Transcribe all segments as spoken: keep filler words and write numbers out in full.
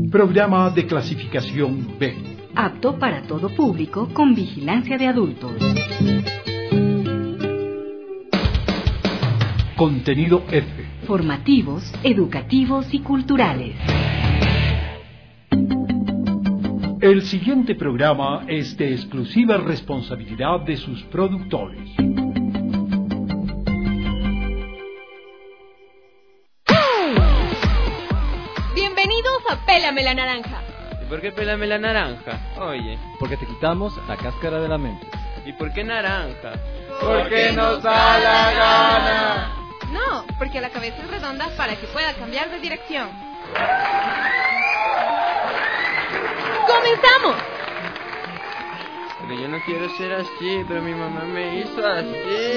Programa de clasificación B. Apto para todo público con vigilancia de adultos. Contenido F. Formativos, educativos y culturales. El siguiente programa es de exclusiva responsabilidad de sus productores. Bienvenidos a Pélame la Naranja. ¿Y por qué pélame la naranja? Oye. Porque te quitamos la cáscara de la mente. ¿Y por qué naranja? Porque nos da la gana. No, porque la cabeza es redonda para que pueda cambiar de dirección. ¡Comenzamos! Pero yo no quiero ser así, pero mi mamá me hizo así.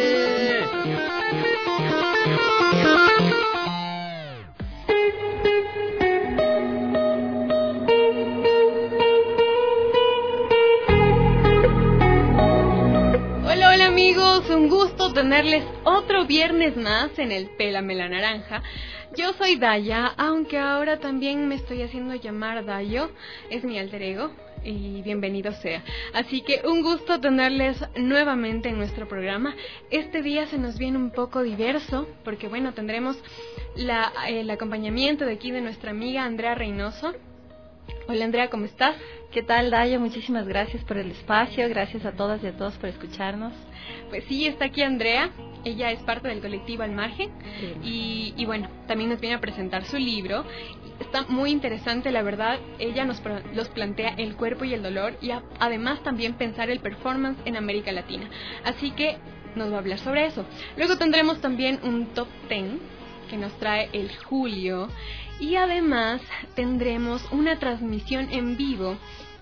Hola, hola amigos, un gusto tenerles otro viernes más en el Pélame la Naranja. Yo soy Daya, aunque ahora también me estoy haciendo llamar Dayo, es mi alter ego. Y bienvenido sea. Así que un gusto tenerles nuevamente en nuestro programa. Este día se nos viene un poco diverso, porque bueno, tendremos la, el acompañamiento de aquí de nuestra amiga Andrea Reynoso. Hola Andrea, ¿cómo estás? ¿Qué tal, Dayo? Muchísimas gracias por el espacio, gracias a todas y a todos por escucharnos. Pues sí, está aquí Andrea, ella es parte del colectivo Al Margen, sí. y, y bueno, también nos viene a presentar su libro. Está muy interesante, la verdad, ella nos los plantea el cuerpo y el dolor y a, además también pensar el performance en América Latina. Así que nos va a hablar sobre eso. Luego tendremos también un top diez que nos trae el Julio y además tendremos una transmisión en vivo.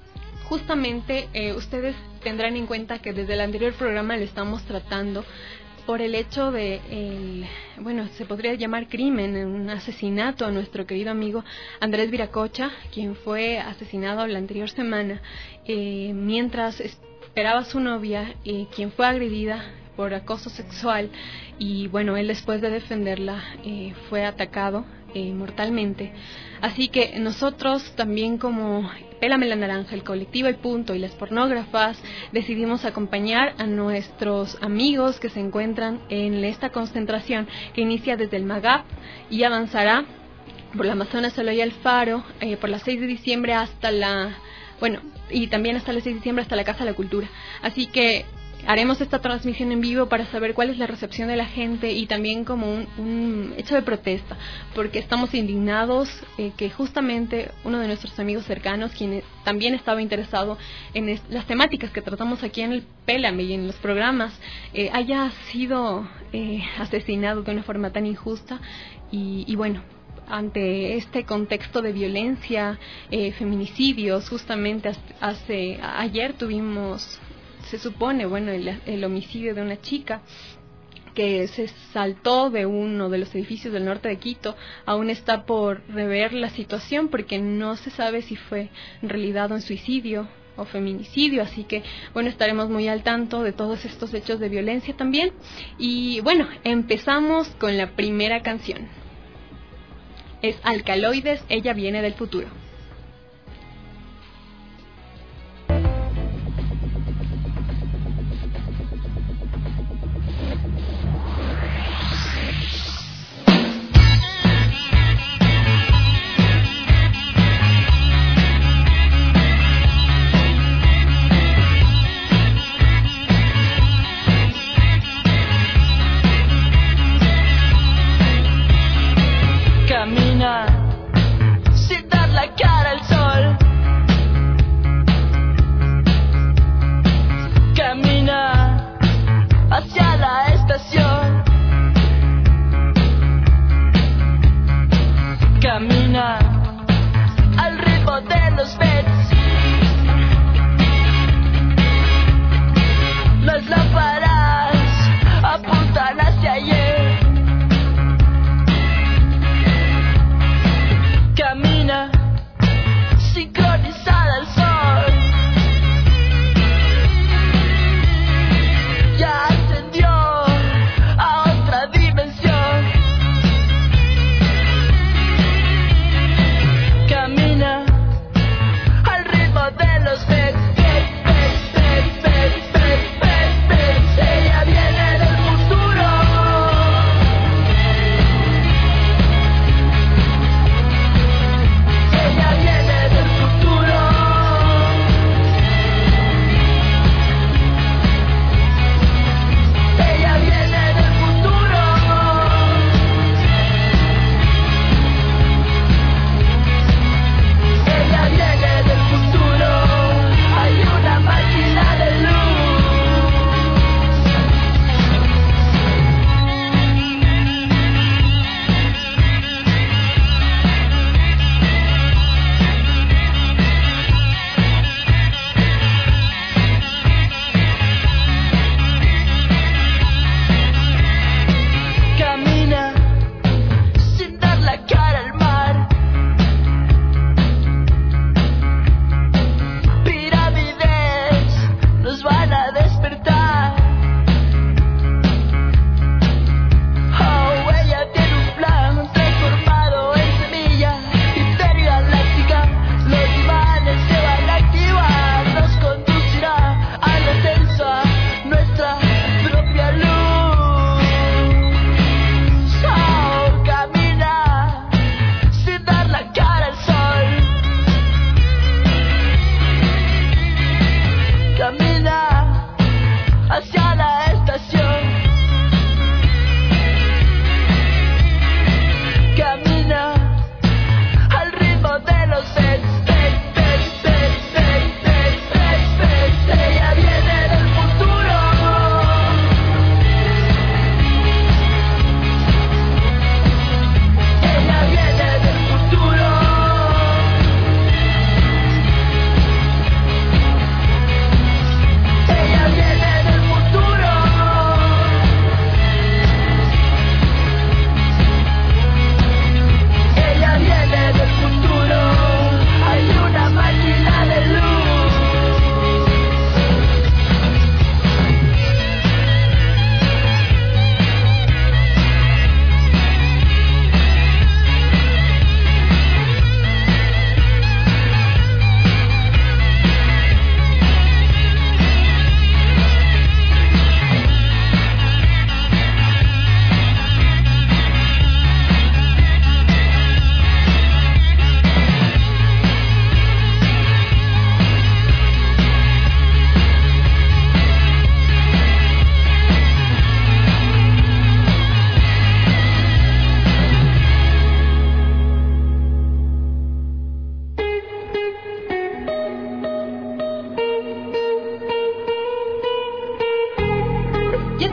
Justamente eh, ustedes tendrán en cuenta que desde el anterior programa lo estamos tratando por el hecho de, el, bueno, se podría llamar crimen, un asesinato a nuestro querido amigo Andrés Viracocha, quien fue asesinado la anterior semana eh, mientras esperaba a su novia, eh, quien fue agredida por acoso sexual y bueno, él después de defenderla eh, fue atacado eh, mortalmente. Así que nosotros también como Pélame la Naranja, el colectivo El Punto y las pornógrafas decidimos acompañar a nuestros amigos que se encuentran en esta concentración que inicia desde el Magap y avanzará por la Amazonas Eloy Alfaro eh, por las seis de diciembre hasta la, bueno, y también hasta las seis de diciembre hasta la Casa de la Cultura. Así que haremos esta transmisión en vivo para saber cuál es la recepción de la gente y también como un, un hecho de protesta, porque estamos indignados eh, que justamente uno de nuestros amigos cercanos, quien también estaba interesado en es, las temáticas que tratamos aquí en el Pélame y en los programas, eh, haya sido eh, asesinado de una forma tan injusta y, y bueno, ante este contexto de violencia, eh, feminicidios, justamente hace, hace ayer tuvimos, se supone, bueno, el, el homicidio de una chica que se saltó de uno de los edificios del norte de Quito. Aún está por rever la situación porque no se sabe si fue en realidad un suicidio o feminicidio, así que bueno, estaremos muy al tanto de todos estos hechos de violencia también. Y bueno, empezamos con la primera canción. Es Alcaloides, Ella Viene del Futuro. Camina sin dar la cara.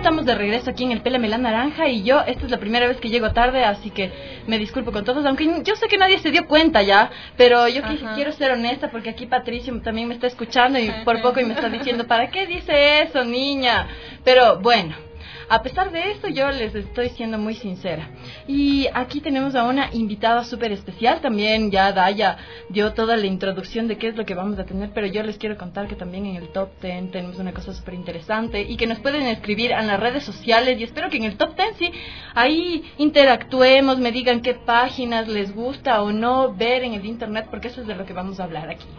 estamos de regreso aquí en el Pélame la Naranja y yo, esta es la primera vez que llego tarde, así que me disculpo con todos, aunque yo sé que nadie se dio cuenta ya, pero yo qu- quiero ser honesta porque aquí Patricio también me está escuchando y por poco y me está diciendo, ¿para qué dice eso, niña? Pero bueno, a pesar de esto, yo les estoy siendo muy sincera. Y aquí tenemos a una invitada súper especial. También ya Daya dio toda la introducción de qué es lo que vamos a tener, pero yo les quiero contar que también en el Top diez tenemos una cosa súper interesante y que nos pueden escribir en las redes sociales. Y espero que en el Top diez, sí, ahí interactuemos, me digan qué páginas les gusta o no ver en el internet, porque eso es de lo que vamos a hablar aquí.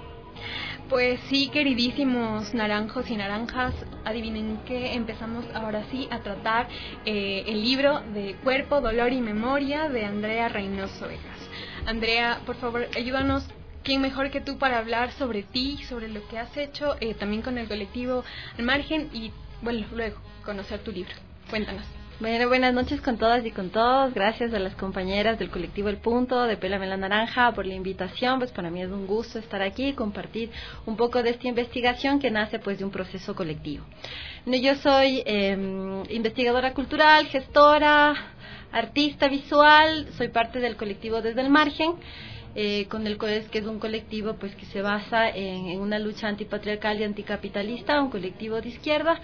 Pues sí, queridísimos naranjos y naranjas, adivinen qué, empezamos ahora sí a tratar eh, el libro de Cuerpo, Dolor y Memoria de Andrea Reynoso Vegas. Andrea, por favor, ayúdanos, ¿quién mejor que tú para hablar sobre ti, sobre lo que has hecho, eh, también con el colectivo Al Margen y, bueno, luego conocer tu libro? Cuéntanos. Bueno, buenas noches con todas y con todos. Gracias a las compañeras del colectivo El Punto, de Pélame la Naranja, por la invitación. Pues para mí es un gusto estar aquí y compartir un poco de esta investigación que nace pues de un proceso colectivo. Yo soy eh, investigadora cultural, gestora, artista visual, soy parte del colectivo Desde el Margen. Eh, con el COES, que es un colectivo pues que se basa en, en una lucha antipatriarcal y anticapitalista, un colectivo de izquierda.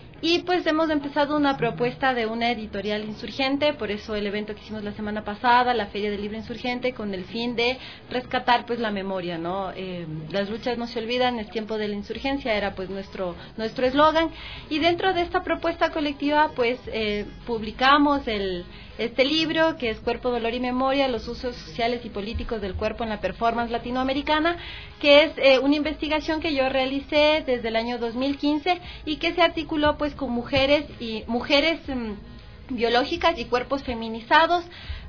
Y pues hemos empezado una propuesta de una editorial insurgente, por eso el evento que hicimos la semana pasada, la Feria del Libro Insurgente, con el fin de rescatar pues la memoria, ¿no? Eh, las luchas no se olvidan, es tiempo de la insurgencia, era pues nuestro nuestro eslogan. Y dentro de esta propuesta colectiva pues eh, publicamos el este libro, que es Cuerpo, Dolor y Memoria, los usos sociales y políticos del cuerpo en la performance latinoamericana, que es eh, una investigación que yo realicé desde el año dos mil quince y que se articuló pues con mujeres y mujeres mmm, biológicas y cuerpos feminizados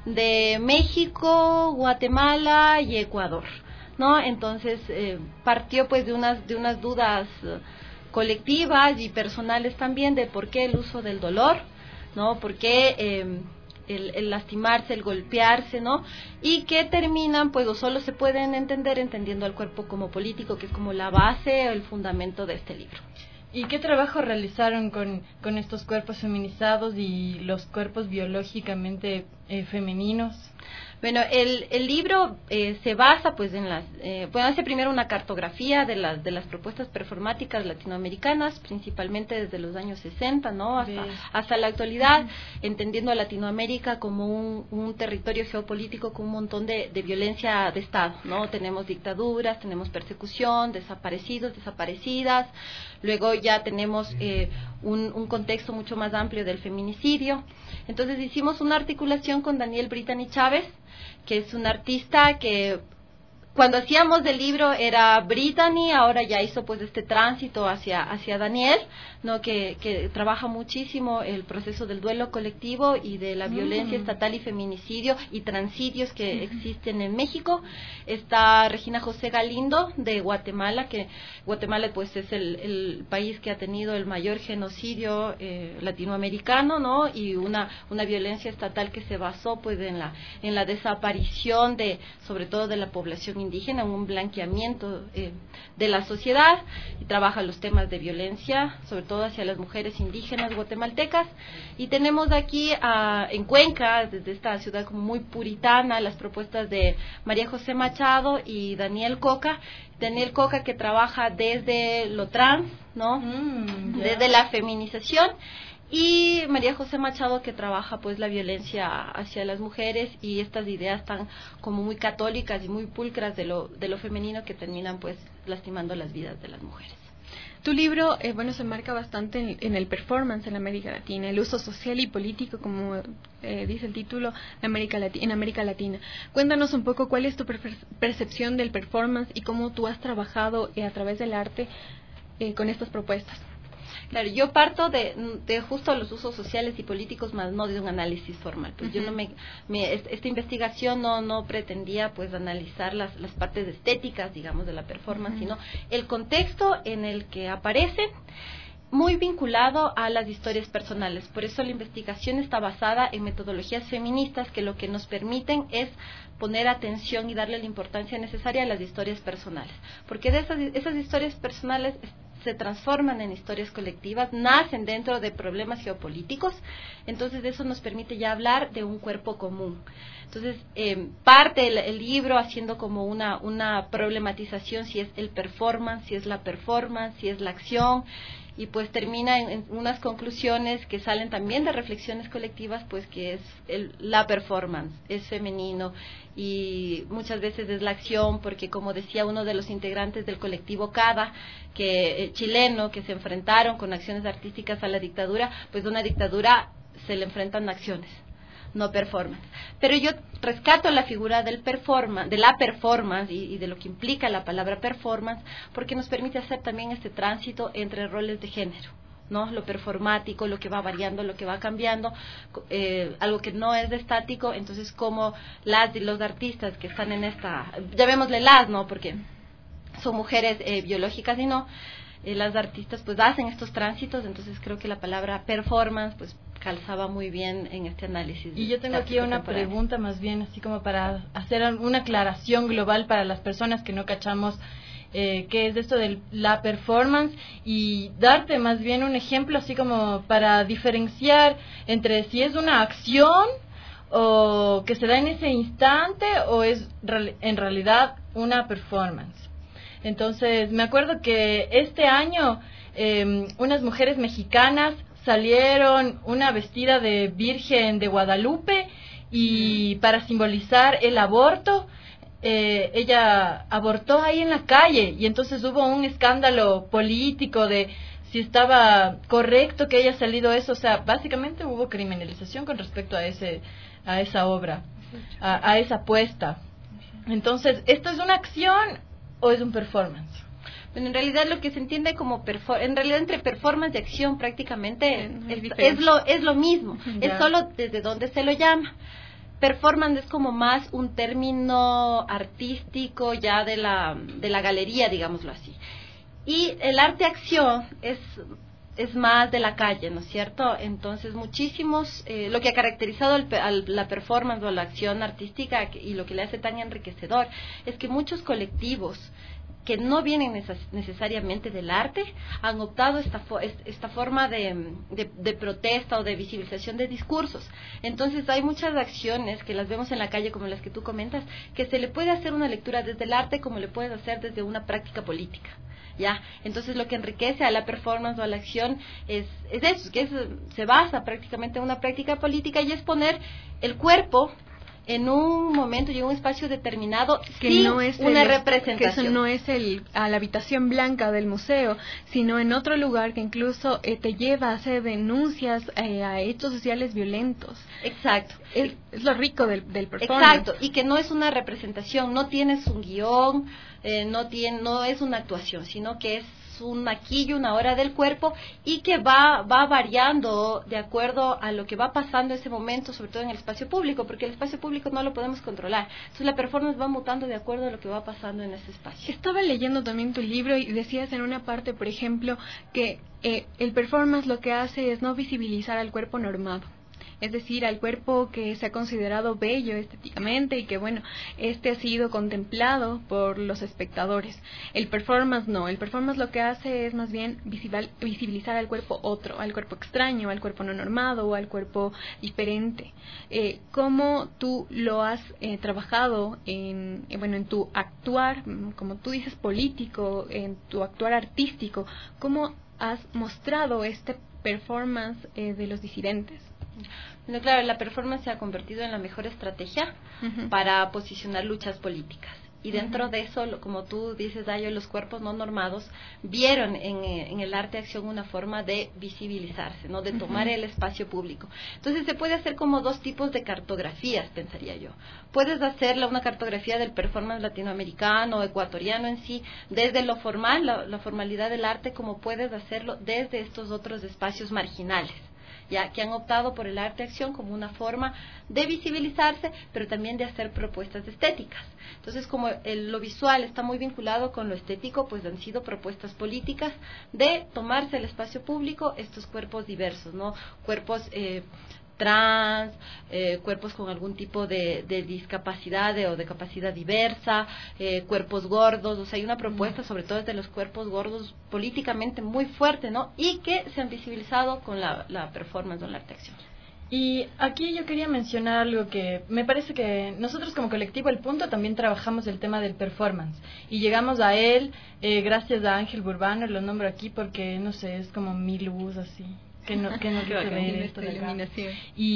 de México, Guatemala y Ecuador, ¿no? Entonces eh, partió pues de unas de unas dudas uh, colectivas y personales también de por qué el uso del dolor, ¿no? Por qué eh, El, el lastimarse, el golpearse, ¿no? Y que terminan, pues, o solo se pueden entender entendiendo al cuerpo como político, que es como la base o el fundamento de este libro. ¿Y qué trabajo realizaron con, con estos cuerpos feminizados y los cuerpos biológicamente eh, femeninos? Bueno, el, el libro eh, se basa pues en las, eh, bueno, hace primero una cartografía de las de las propuestas performáticas latinoamericanas, principalmente desde los años sesenta, ¿no? Hasta, hasta la actualidad, uh-huh. entendiendo a Latinoamérica como un, un territorio geopolítico con un montón de, de violencia de Estado, ¿no? Tenemos dictaduras, tenemos persecución, desaparecidos, desaparecidas, luego ya tenemos eh, un, un contexto mucho más amplio del feminicidio. Entonces hicimos una articulación con Daniel Brittany Chávez, que es un artista que cuando hacíamos el libro era Brittany, ahora ya hizo pues este tránsito hacia hacia Daniel, ¿no? que, que trabaja muchísimo el proceso del duelo colectivo y de la violencia mm. estatal y feminicidio y transidios que mm. existen en México. Está Regina José Galindo de Guatemala, que Guatemala pues es el, el país que ha tenido el mayor genocidio eh, latinoamericano, ¿no? Y una una violencia estatal que se basó pues en la en la desaparición de sobre todo de la población indígena, un blanqueamiento eh, de la sociedad, y trabaja los temas de violencia, sobre todo hacia las mujeres indígenas guatemaltecas. Y tenemos aquí a, en Cuenca, desde esta ciudad como muy puritana, las propuestas de María José Machado y Daniel Coca. Daniel Coca, que trabaja desde lo trans, ¿no? Mm, yeah. Desde la feminización. Y María José Machado, que trabaja pues la violencia hacia las mujeres y estas ideas tan como muy católicas y muy pulcras de lo de lo femenino que terminan pues lastimando las vidas de las mujeres. Tu libro, eh, bueno, se marca bastante en, en el performance en América Latina, el uso social y político, como eh, dice el título, en América, Latina, en América Latina. Cuéntanos un poco cuál es tu per- percepción del performance y cómo tú has trabajado eh, a través del arte eh, con estas propuestas. Claro, yo parto de, de justo los usos sociales y políticos, más no de un análisis formal. Pues uh-huh. yo no me, me esta investigación no no pretendía pues analizar las las partes estéticas, digamos, de la performance, uh-huh. sino el contexto en el que aparece, muy vinculado a las historias personales. Por eso la investigación está basada en metodologías feministas que lo que nos permiten es poner atención y darle la importancia necesaria a las historias personales, porque de esas esas historias personales se transforman en historias colectivas, nacen dentro de problemas geopolíticos, entonces eso nos permite ya hablar de un cuerpo común. Entonces, eh, parte el, el libro haciendo como una, una problematización si es el performance, si es la performance, si es la acción, y pues termina en, en unas conclusiones que salen también de reflexiones colectivas, pues que es el, la performance, es femenino, y muchas veces es la acción, porque como decía uno de los integrantes del colectivo CADA, que eh, chileno, que se enfrentaron con acciones artísticas a la dictadura, pues de una dictadura se le enfrentan acciones, no performance. Pero yo rescato la figura del performance, de la performance y, y de lo que implica la palabra performance, porque nos permite hacer también este tránsito entre roles de género, ¿no? Lo performático, lo que va variando, lo que va cambiando, eh, algo que no es estático. Entonces, como las y los artistas que están en esta, llamémosle las, ¿no? Porque son mujeres eh, biológicas y no, eh, las artistas pues hacen estos tránsitos, entonces creo que la palabra performance pues calzaba muy bien en este análisis. Y yo tengo aquí una pregunta más bien, así como para hacer una aclaración global para las personas que no cachamos eh, qué es esto de la performance, y darte más bien un ejemplo así como para diferenciar entre si es una acción o que se da en ese instante o es en realidad una performance. Entonces, me acuerdo que este año eh, unas mujeres mexicanas salieron una vestida de Virgen de Guadalupe y para simbolizar el aborto, eh, ella abortó ahí en la calle, y entonces hubo un escándalo político de si estaba correcto que haya salido eso. O sea, básicamente hubo criminalización con respecto a ese a esa obra, a, a esa apuesta. Entonces, ¿esto es una acción o es un performance? Bueno, en realidad lo que se entiende como perfor en realidad entre performance y acción prácticamente no es, es lo es lo mismo, ya. Es solo desde donde se lo llama. Performance es como más un término artístico ya de la de la galería, digámoslo así. Y el arte acción es es más de la calle, ¿no es cierto? Entonces, muchísimos, eh, lo que ha caracterizado al, al, la performance o la acción artística y lo que le hace tan enriquecedor es que muchos colectivos que no vienen neces necesariamente del arte han optado esta, fo esta forma de, de, de protesta o de visibilización de discursos. Entonces hay muchas acciones que las vemos en la calle, como las que tú comentas, que se le puede hacer una lectura desde el arte como le puedes hacer desde una práctica política. ¿Ya? Entonces lo que enriquece a la performance o a la acción es, es eso, que es, se basa prácticamente en una práctica política, y es poner el cuerpo en un momento y en un espacio determinado que sin no es una el, representación. Que eso no es el, a la habitación blanca del museo, sino en otro lugar que incluso eh, te lleva a hacer denuncias eh, a hechos sociales violentos. Exacto. Es, es lo rico del, del performance. Exacto, y que no es una representación, no tienes un guión, eh, no, tiene, no es una actuación, sino que es un maquillo, una hora del cuerpo, y que va va variando de acuerdo a lo que va pasando en ese momento, sobre todo en el espacio público, porque el espacio público no lo podemos controlar. Entonces la performance va mutando de acuerdo a lo que va pasando en ese espacio. Estaba leyendo también tu libro y decías en una parte, por ejemplo, que eh, el performance lo que hace es no visibilizar al cuerpo normado. Es decir, al cuerpo que se ha considerado bello estéticamente y que, bueno, este ha sido contemplado por los espectadores. El performance no, el performance lo que hace es más bien visibil, visibilizar al cuerpo otro, al cuerpo extraño, al cuerpo no normado o al cuerpo diferente. Eh, ¿Cómo tú lo has eh, trabajado en, eh, bueno, en tu actuar, como tú dices, político, en tu actuar artístico? ¿Cómo has mostrado este performance eh, de los disidentes? Bueno, claro, la performance se ha convertido en la mejor estrategia uh-huh. para posicionar luchas políticas. Y dentro uh-huh. de eso, lo, como tú dices, Dayo, los cuerpos no normados vieron en, en el arte acción una forma de visibilizarse, ¿no? De tomar uh-huh. el espacio público. Entonces se puede hacer como dos tipos de cartografías, pensaría yo. Puedes hacerla una cartografía del performance latinoamericano o ecuatoriano en sí, desde lo formal, la, la formalidad del arte, como puedes hacerlo desde estos otros espacios marginales, ya que han optado por el arte acción como una forma de visibilizarse, pero también de hacer propuestas estéticas. Entonces, como el, lo visual está muy vinculado con lo estético, pues han sido propuestas políticas de tomarse el espacio público, estos cuerpos diversos, ¿no? Cuerpos eh, trans, eh, cuerpos con algún tipo de, de discapacidad de, o de capacidad diversa, eh, cuerpos gordos. O sea, hay una propuesta sobre todo de los cuerpos gordos políticamente muy fuerte, ¿no? Y que se han visibilizado con la, la performance o la arte acción. Y aquí yo quería mencionar algo que me parece que nosotros como colectivo El Punto también trabajamos el tema del performance y llegamos a él eh, gracias a Ángel Burbano, lo nombro aquí porque no sé, es como mi luz así, que no, que no se ve esto de iluminación.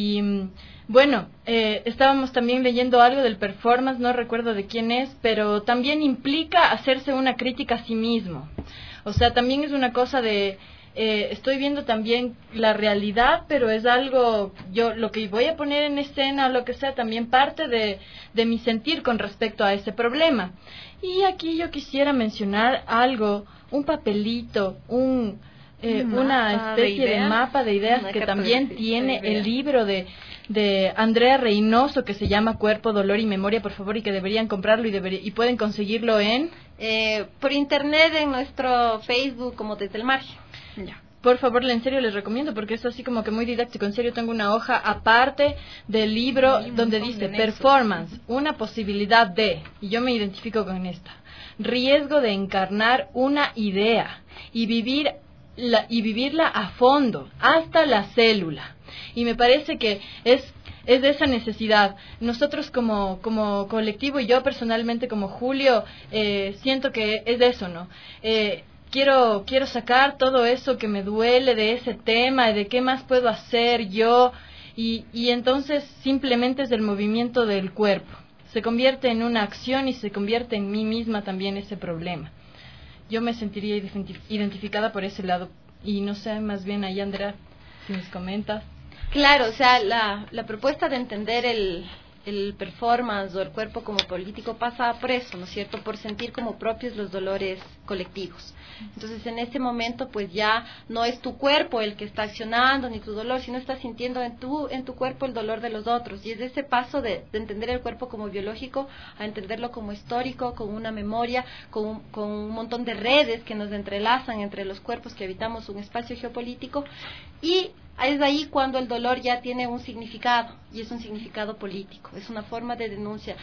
Y bueno, eh, estábamos también leyendo algo del performance, no recuerdo de quién es, pero también implica hacerse una crítica a sí mismo. O sea, también es una cosa de... Eh, estoy viendo también la realidad, pero es algo, yo lo que voy a poner en escena o lo que sea, también parte de, de mi sentir con respecto a ese problema. Y aquí yo quisiera mencionar algo, un papelito, un, eh, un una especie de, de mapa de ideas que también tiene el libro de, de Andrea Reynoso, que se llama Cuerpo, Dolor y Memoria, por favor, y que deberían comprarlo y, debería, y pueden conseguirlo en... Eh, por internet en nuestro Facebook como Desde el Margen. Ya. Por favor, en serio les recomiendo porque es así como que muy didáctico. En serio tengo una hoja aparte del libro donde dice performance, una posibilidad de, y yo me identifico con esta, riesgo de encarnar una idea y vivir la, y vivirla a fondo, hasta la célula. Y me parece que es es de esa necesidad. Nosotros como como colectivo y yo personalmente como Julio eh, siento que es de eso, ¿no? Eh, Quiero, quiero sacar todo eso que me duele de ese tema, de qué más puedo hacer yo, y, y entonces simplemente es el movimiento del cuerpo. Se convierte en una acción y se convierte en mí misma también ese problema. Yo me sentiría identificada por ese lado, y no sé, más bien ahí, Andrea, si nos comentas. Claro, o sea, la, la propuesta de entender el... el performance o el cuerpo como político pasa por eso, ¿no es cierto?, por sentir como propios los dolores colectivos. Entonces, en este momento, pues ya no es tu cuerpo el que está accionando, ni tu dolor, sino estás sintiendo en tu, en tu cuerpo el dolor de los otros. Y es ese paso de, de entender el cuerpo como biológico a entenderlo como histórico, con una memoria, con un, con un montón de redes que nos entrelazan entre los cuerpos que habitamos un espacio geopolítico. Y es ahí cuando el dolor ya tiene un significado, y es un significado político, es una forma de denuncia.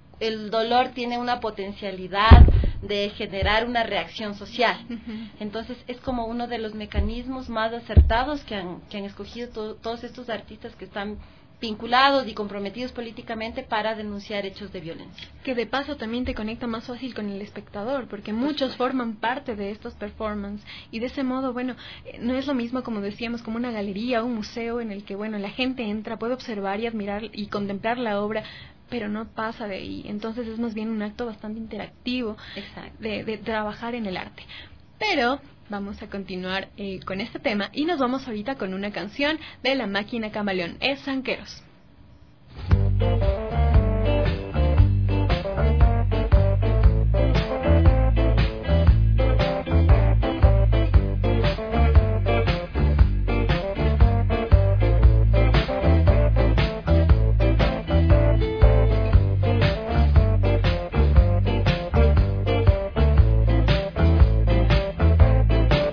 El dolor tiene una potencialidad de generar una reacción social. Uh-huh. Entonces es como uno de los mecanismos más acertados que han, que han escogido to- todos estos artistas que están vinculados y comprometidos políticamente para denunciar hechos de violencia. Que de paso también te conecta más fácil con el espectador, porque muchos forman parte de estos performances, y de ese modo, bueno, no es lo mismo, como decíamos, como una galería, un museo en el que, bueno, la gente entra, puede observar y admirar y contemplar la obra, pero no pasa de ahí. Entonces es más bien un acto bastante interactivo de, de trabajar en el arte. Pero vamos a continuar eh, con este tema y nos vamos ahorita con una canción de La Máquina Camaleón, es Zanqueros.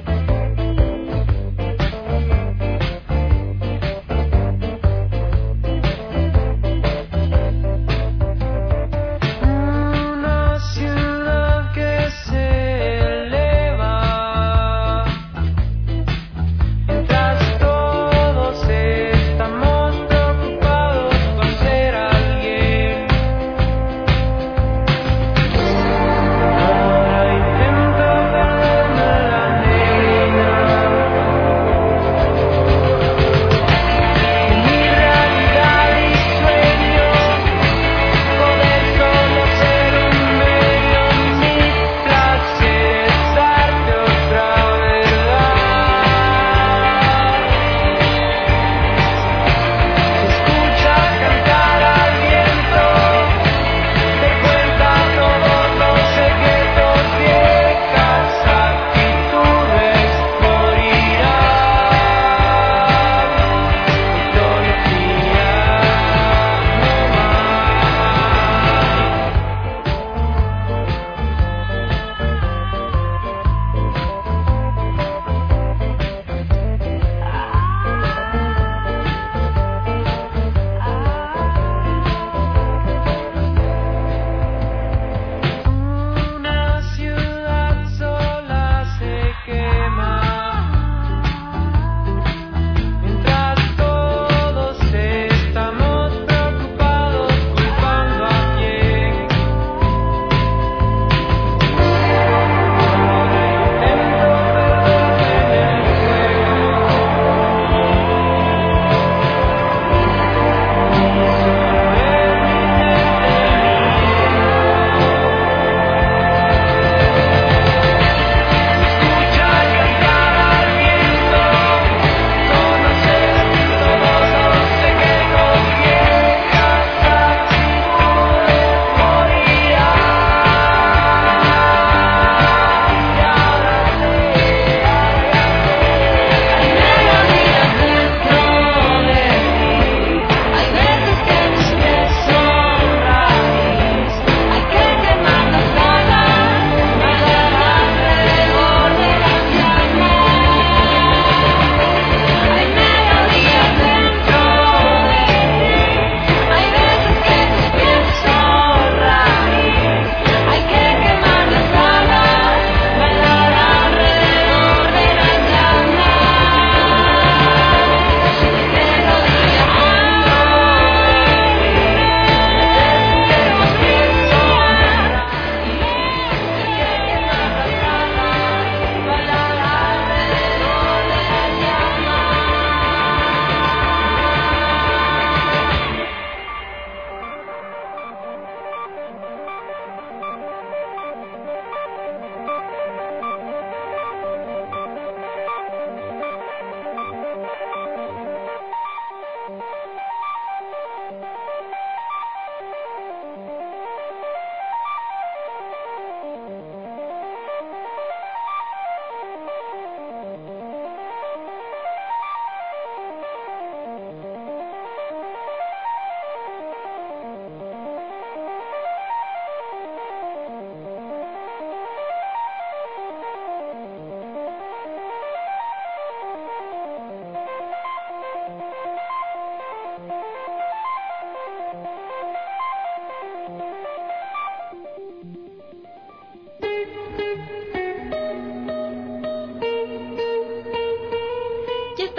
Thank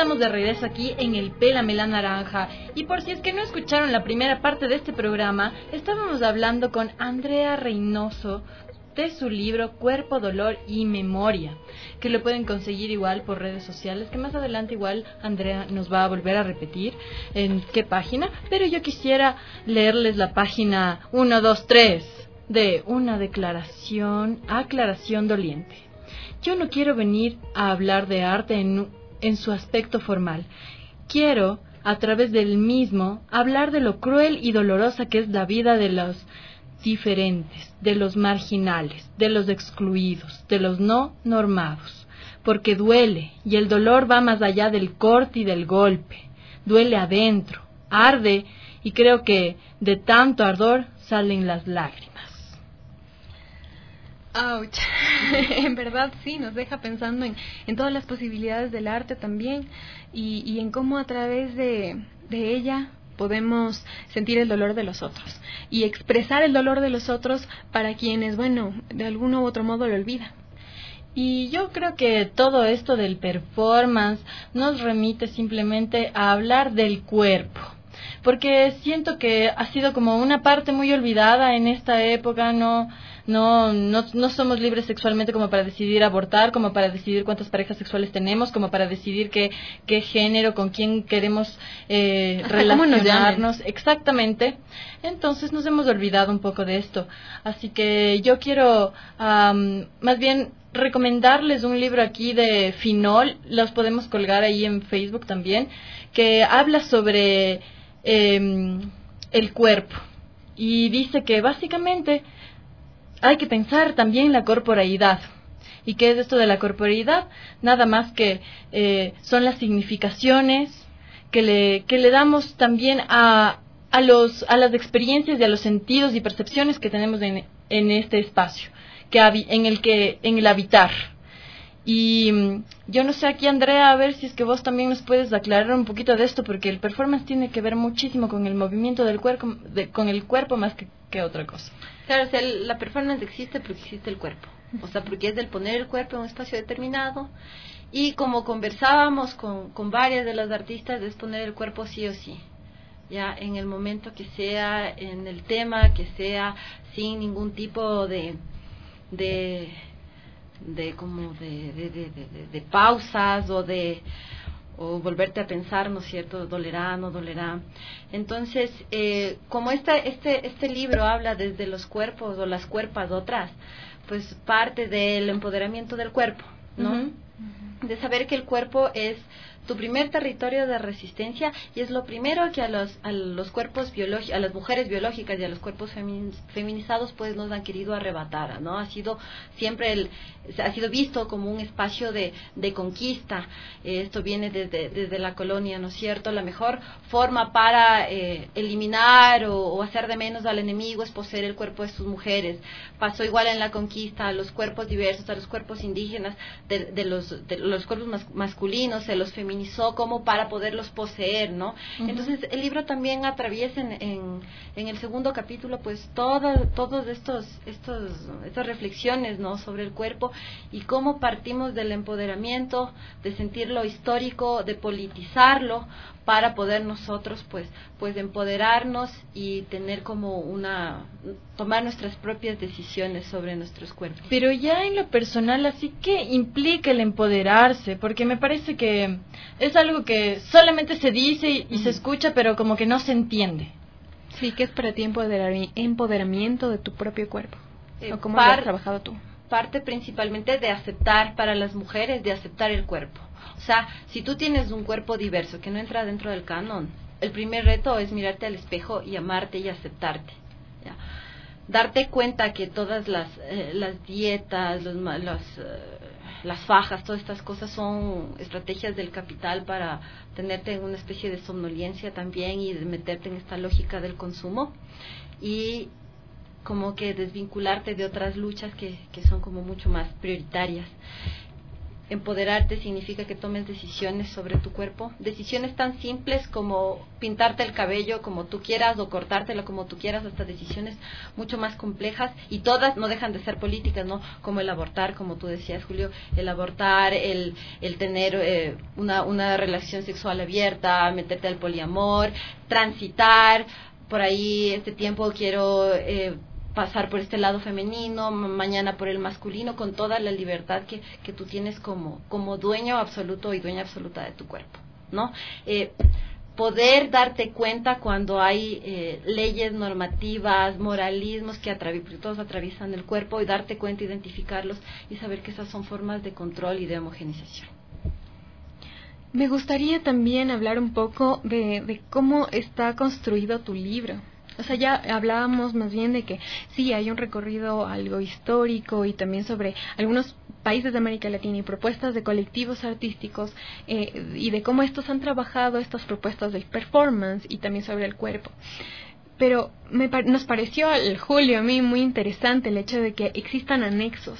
estamos de regreso aquí en el Pélame la Naranja. Y por si es que no escucharon la primera parte de este programa, estábamos hablando con Andrea Reynoso de su libro Cuerpo, Dolor y Memoria, que lo pueden conseguir igual por redes sociales, que más adelante igual Andrea nos va a volver a repetir en qué página, pero yo quisiera leerles la página uno, dos, tres de Una declaración, aclaración doliente. Yo no quiero venir a hablar de arte en, en su aspecto formal. Quiero, a través del mismo, hablar de lo cruel y dolorosa que es la vida de los diferentes, de los marginales, de los excluidos, de los no normados, porque duele y el dolor va más allá del corte y del golpe, duele adentro, arde y creo que de tanto ardor salen las lágrimas. Ouch. En verdad sí, nos deja pensando en, en todas las posibilidades del arte también y, y en cómo a través de, de ella podemos sentir el dolor de los otros y expresar el dolor de los otros para quienes, bueno, de algún u otro modo lo olvidan. Y yo creo que todo esto del performance nos remite simplemente a hablar del cuerpo, porque siento que ha sido como una parte muy olvidada en esta época. No no no no somos libres sexualmente como para decidir abortar, como para decidir cuántas parejas sexuales tenemos, como para decidir qué qué género, con quién queremos eh, relacionarnos. Exactamente. Entonces nos hemos olvidado un poco de esto. Así que yo quiero um, más bien recomendarles un libro aquí de Finol, los podemos colgar ahí en Facebook también, que habla sobre eh, el cuerpo y dice que básicamente hay que pensar también la corporeidad. ¿Y qué es esto de la corporeidad? Nada más que eh, son las significaciones que le que le damos también a a los a las experiencias y a los sentidos y percepciones que tenemos en en este espacio, que en el que en el habitar. Y yo no sé aquí, Andrea, a ver si es que vos también nos puedes aclarar un poquito de esto, porque el performance tiene que ver muchísimo con el movimiento del cuerpo, de, con el cuerpo más que, que otra cosa. Claro, o sea, la performance existe porque existe el cuerpo, o sea, porque es del poner el cuerpo en un espacio determinado, y como conversábamos con, con varias de las artistas, es poner el cuerpo sí o sí, ya en el momento que sea, en el tema que sea, sin ningún tipo de de de como de de, de, de, de pausas o de o volverte a pensar, ¿no es cierto? Dolerá, no dolerá. Entonces, eh, como esta, este este libro habla desde los cuerpos o las cuerpas otras, pues parte del empoderamiento del cuerpo, ¿no? Uh-huh. De saber que el cuerpo es tu primer territorio de resistencia y es lo primero que a los a los cuerpos biológicos, a las mujeres biológicas y a los cuerpos femin, feminizados pues nos han querido arrebatar, ¿no? Ha sido siempre el ha sido visto como un espacio de de conquista. Eh, esto viene desde desde la colonia, ¿no es cierto? La mejor forma para eh, eliminar o, o hacer de menos al enemigo es poseer el cuerpo de sus mujeres. Pasó igual en la conquista a los cuerpos diversos, a los cuerpos indígenas, de, de los de los cuerpos mas, masculinos, se los feminizó como para poderlos poseer, ¿no? Uh-huh. Entonces el libro también atraviesa en, en, en el segundo capítulo pues todo, todos estos estos estas reflexiones, ¿no? Sobre el cuerpo y cómo partimos del empoderamiento, de sentirlo histórico, de politizarlo para poder nosotros pues pues empoderarnos y tener como una tomar nuestras propias decisiones sobre nuestros cuerpos. Pero ya en lo personal, así que implica el empoderarse, porque me parece que es algo que solamente se dice y, y mm. se escucha, pero como que no se entiende. Sí, ¿qué es para ti empoderamiento de tu propio cuerpo? Eh, ¿O cómo par, lo has trabajado tú? Parte principalmente de aceptar, para las mujeres, de aceptar el cuerpo. O sea, si tú tienes un cuerpo diverso que no entra dentro del canon, el primer reto es mirarte al espejo y amarte y aceptarte, ¿ya? Darte cuenta que todas las eh, las dietas, los, los, eh, las fajas, todas estas cosas son estrategias del capital para tenerte en una especie de somnolencia también y de meterte en esta lógica del consumo y como que desvincularte de otras luchas que, que son como mucho más prioritarias. empoderarte significa que tomes decisiones sobre tu cuerpo, decisiones tan simples como pintarte el cabello como tú quieras o cortártelo como tú quieras, hasta decisiones mucho más complejas, y todas no dejan de ser políticas, ¿no? Como el abortar, como tú decías, Julio, el abortar, el, el tener eh, una, una relación sexual abierta, meterte al poliamor, transitar, por ahí este tiempo quiero... Eh, pasar por este lado femenino, mañana por el masculino, con toda la libertad que, que tú tienes como, como dueño absoluto y dueña absoluta de tu cuerpo, ¿no? Eh, poder darte cuenta cuando hay eh, leyes normativas, moralismos que atravi- todos atraviesan el cuerpo, y darte cuenta, identificarlos y saber que esas son formas de control y de homogenización. Me gustaría también hablar un poco de, de cómo está construido tu libro. O sea, ya hablábamos más bien de que sí, hay un recorrido algo histórico y también sobre algunos países de América Latina y propuestas de colectivos artísticos eh, y de cómo estos han trabajado estas propuestas del performance y también sobre el cuerpo. Pero me, nos pareció al Julio, a mí, muy interesante el hecho de que existan anexos.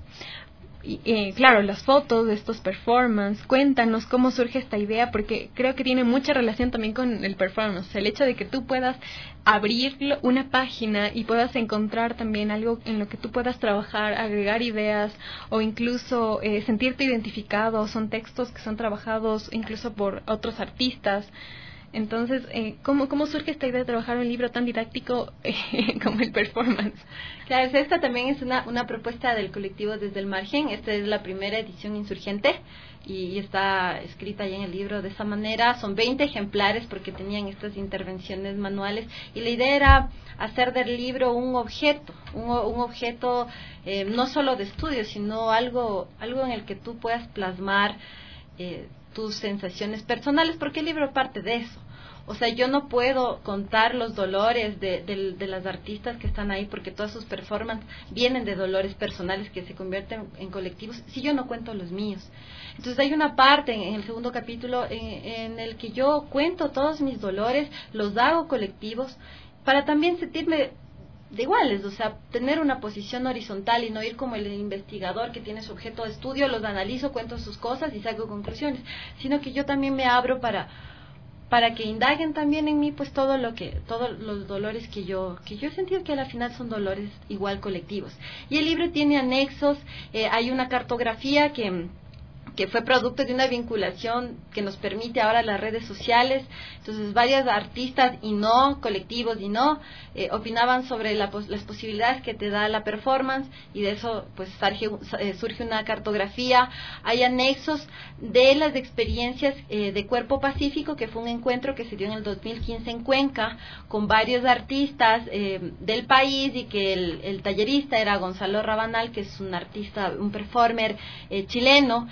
Y, eh, claro, las fotos de estos performances, cuéntanos cómo surge esta idea, porque creo que tiene mucha relación también con el performance, el hecho de que tú puedas abrir una página y puedas encontrar también algo en lo que tú puedas trabajar, agregar ideas o incluso eh, sentirte identificado. Son textos que son trabajados incluso por otros artistas. Entonces, eh, ¿cómo, ¿cómo surge esta idea de trabajar un libro tan didáctico eh, como el performance? Claro, esta también es una, una propuesta del colectivo Desde el Margen. Esta es la primera edición insurgente y está escrita ya en el libro de esa manera. Son veinte ejemplares porque tenían estas intervenciones manuales, y la idea era hacer del libro un objeto, un, un objeto eh, no solo de estudio, sino algo, algo en el que tú puedas plasmar eh, tus sensaciones personales, porque el libro parte de eso. O sea, yo no puedo contar los dolores de, de, de las artistas que están ahí, porque todas sus performances vienen de dolores personales que se convierten en colectivos, si yo no cuento los míos. Entonces hay una parte en, en el segundo capítulo en, en el que yo cuento todos mis dolores, los hago colectivos, para también sentirme de iguales, o sea, tener una posición horizontal y no ir como el investigador que tiene su objeto de estudio, los analizo, cuento sus cosas y saco conclusiones, sino que yo también me abro para para que indaguen también en mí pues todo lo que todos los dolores que yo que yo he sentido, que al final son dolores igual colectivos. Y el libro tiene anexos, eh, hay una cartografía que que fue producto de una vinculación que nos permite ahora las redes sociales. Entonces varias artistas y no, colectivos y no, eh, opinaban sobre la, las posibilidades que te da la performance, y de eso pues surge, eh, surge una cartografía. Hay anexos de las experiencias eh, de Cuerpo Pacífico, que fue un encuentro que se dio en el dos mil quince en Cuenca con varios artistas eh, del país, y que el, el tallerista era Gonzalo Rabanal, que es un artista, un performer eh, chileno.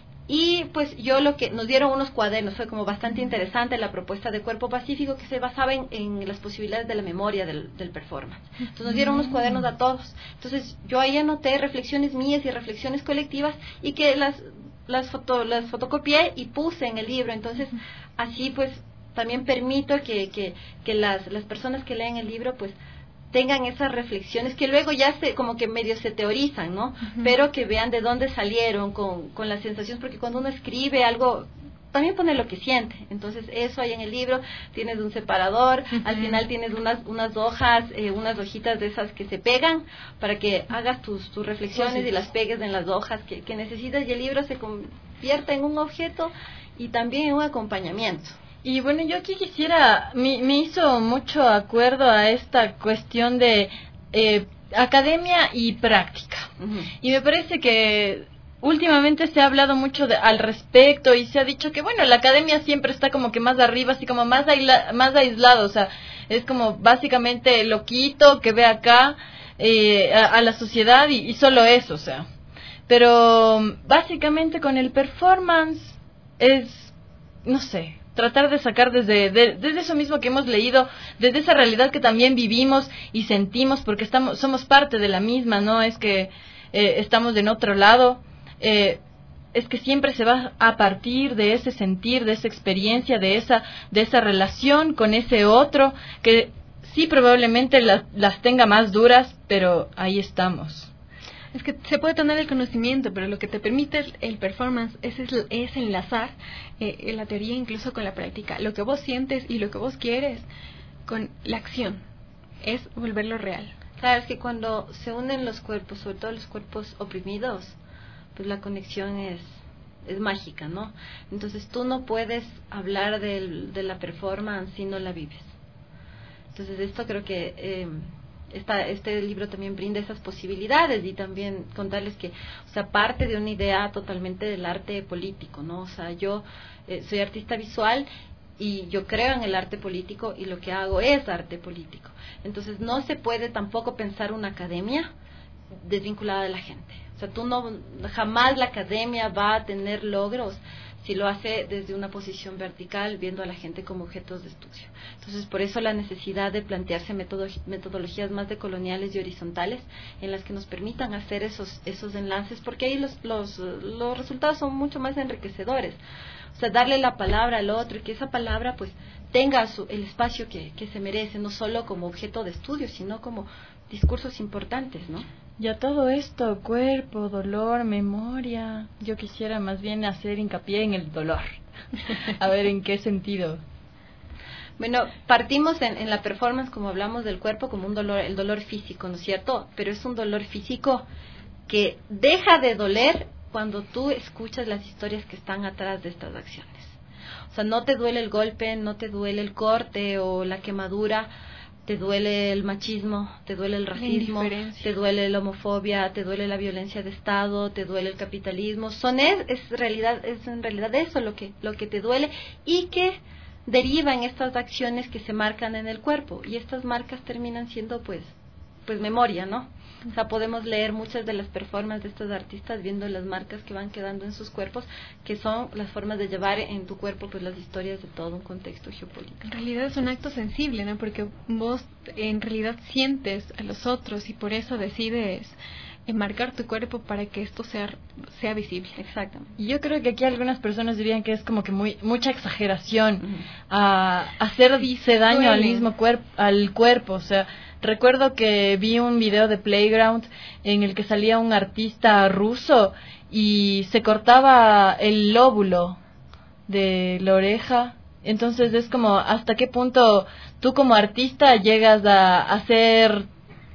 Y pues yo lo que nos dieron unos cuadernos, fue como bastante interesante la propuesta de Cuerpo Pacífico, que se basaba en, en las posibilidades de la memoria del, del performance. Entonces nos dieron unos cuadernos a todos. Entonces yo ahí anoté reflexiones mías y reflexiones colectivas, y que las las foto, las fotocopié y puse en el libro. Entonces así pues también permito que que, que las las personas que leen el libro pues tengan esas reflexiones que luego ya se, como que medio se teorizan, ¿no? Uh-huh. Pero que vean de dónde salieron con, con las sensaciones, porque cuando uno escribe algo, también pone lo que siente. Entonces eso hay en el libro, tienes un separador, uh-huh. Al final tienes unas unas hojas, eh, unas hojitas de esas que se pegan para que hagas tus, tus reflexiones, uh-huh. Y las pegues en las hojas que, que necesitas, y el libro se convierte en un objeto y también en un acompañamiento. Y bueno, yo aquí quisiera, me, me hizo mucho acuerdo a esta cuestión de eh, academia y práctica. Uh-huh. Y me parece que últimamente se ha hablado mucho de, al respecto, y se ha dicho que, bueno, la academia siempre está como que más arriba, así como más, aisla, más aislado, o sea, es como básicamente loquito que ve acá eh, a, a la sociedad y, y solo eso, o sea. Pero básicamente con el performance es, no sé, tratar de sacar desde de, desde eso mismo que hemos leído, desde esa realidad que también vivimos y sentimos, porque estamos somos parte de la misma, no es que eh, estamos en otro lado, eh, es que siempre se va a partir de ese sentir, de esa experiencia, de esa de esa relación con ese otro, que sí probablemente la, las tenga más duras, pero ahí estamos. Es que se puede tener el conocimiento, pero lo que te permite el, el performance es, es, es enlazar eh, la teoría incluso con la práctica. Lo que vos sientes y lo que vos quieres con la acción es volverlo real. Claro, es que cuando se unen los cuerpos, sobre todo los cuerpos oprimidos, pues la conexión es, es mágica, ¿no? Entonces tú no puedes hablar del, de la performance si no la vives. Entonces esto creo que... Eh, Esta, este libro también brinda esas posibilidades y también contarles que, o sea, parte de una idea totalmente del arte político, ¿no? O sea, yo eh, soy artista visual y yo creo en el arte político y lo que hago es arte político. Entonces no se puede tampoco pensar una academia desvinculada de la gente. O sea, tú no, jamás la academia va a tener logros si lo hace desde una posición vertical, viendo a la gente como objetos de estudio. Entonces, por eso la necesidad de plantearse método, metodologías más decoloniales y horizontales, en las que nos permitan hacer esos esos enlaces, porque ahí los, los, los resultados son mucho más enriquecedores. O sea, darle la palabra al otro y que esa palabra, pues, tenga su, el espacio que, que se merece, no solo como objeto de estudio, sino como discursos importantes, ¿no? Ya todo esto, cuerpo, dolor, memoria, yo quisiera más bien hacer hincapié en el dolor. A ver, ¿en qué sentido? Bueno, partimos en, en la performance, como hablamos del cuerpo, como un dolor, el dolor físico, ¿no es cierto? Pero es un dolor físico que deja de doler cuando tú escuchas las historias que están atrás de estas acciones. O sea, no te duele el golpe, no te duele el corte o la quemadura, te duele el machismo, te duele el racismo, te duele la homofobia, te duele la violencia de Estado, te duele el capitalismo. Son es, es realidad es en realidad eso lo que lo que te duele y que deriva en estas acciones que se marcan en el cuerpo, y estas marcas terminan siendo pues pues memoria, ¿no? O sea, podemos leer muchas de las performances de estos artistas viendo las marcas que van quedando en sus cuerpos, que son las formas de llevar en tu cuerpo pues las historias de todo un contexto geopolítico. En realidad es un acto sensible, ¿no? Porque vos en realidad sientes a los otros y por eso decides enmarcar tu cuerpo para que esto sea sea visible. Exactamente. Y yo creo que aquí algunas personas dirían que es como que muy mucha exageración uh-huh. a hacerse daño al mismo cuerpo, al cuerpo, o sea, recuerdo que vi un video de Playground en el que salía un artista ruso y se cortaba el lóbulo de la oreja. Entonces es como, ¿hasta qué punto tú como artista llegas a hacer